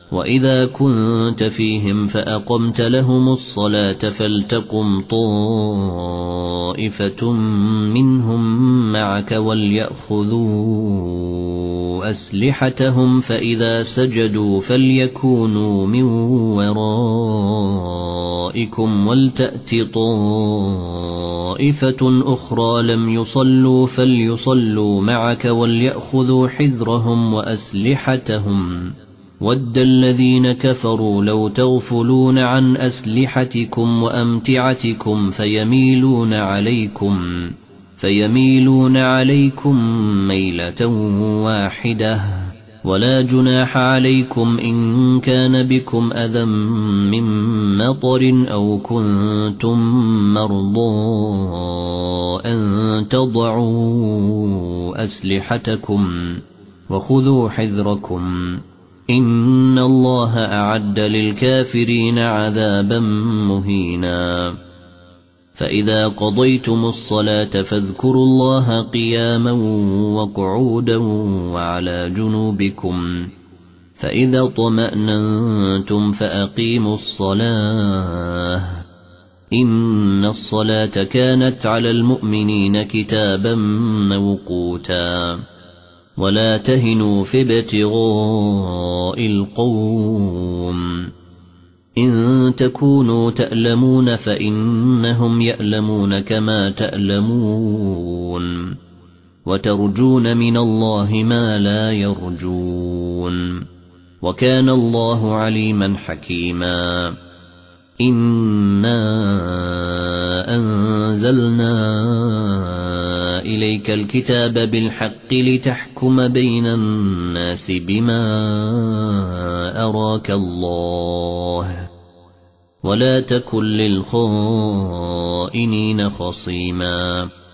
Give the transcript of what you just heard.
وإذا كنت فيهم فأقمت لهم الصلاة فلتقم طائفة منهم معك وليأخذوا أسلحتهم فإذا سجدوا فليكونوا من ورائكم ولتأت طائفة أخرى لم يصلوا فليصلوا معك وليأخذوا حذرهم وأسلحتهم ود الذين كفروا لو تغفلون عن أسلحتكم وأمتعتكم فيميلون عليكم ميلة واحدة ولا جناح عليكم إن كان بكم أذى من مطر أو كنتم مرضى أن تضعوا أسلحتكم وخذوا حذركم إن الله أعد للكافرين عذابا مهينا فإذا قضيتم الصلاة فاذكروا الله قياما وقعودا وعلى جنوبكم فإذا طمأننتم فأقيموا الصلاة إن الصلاة كانت على المؤمنين كتابا موقوتا ولا تهنوا في ابتغاء القوم إن تكونوا تألمون فإنهم يألمون كما تألمون وترجون من الله ما لا يرجون وكان الله عليما حكيما إنا أنزلنا إليك الكتاب بالحق لتحكم بين الناس بما أراك الله ولا تكن للخائنين خصيما